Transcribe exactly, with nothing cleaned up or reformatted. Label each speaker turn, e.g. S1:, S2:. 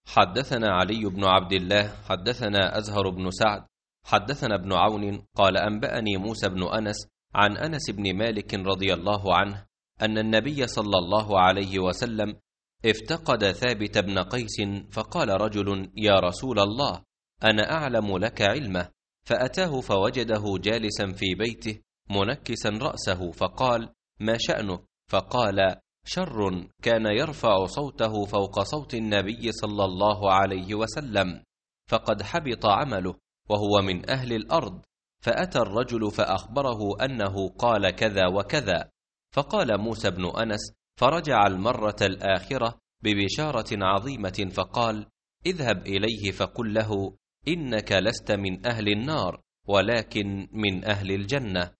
S1: حدثنا علي بن عبد الله حدثنا أزهر بن سعد حدثنا ابن عون قال أنبأني موسى بن أنس عن أنس بن مالك رضي الله عنه أن النبي صلى الله عليه وسلم افتقد ثابت بن قيس، فقال رجل: يا رسول الله، أنا أعلم لك علمه. فأتاه فوجده جالسا في بيته منكسا رأسه، فقال: ما شأنك؟ فقال: شر كان يرفع صوته فوق صوت النبي صلى الله عليه وسلم، فقد حبط عمله وهو من أهل الأرض. فأتى الرجل فأخبره أنه قال كذا وكذا. فقال موسى بن أنس: فرجع المرة الآخرة ببشارة عظيمة، فقال: اذهب إليه فقل له: إنك لست من أهل النار ولكن من أهل الجنة.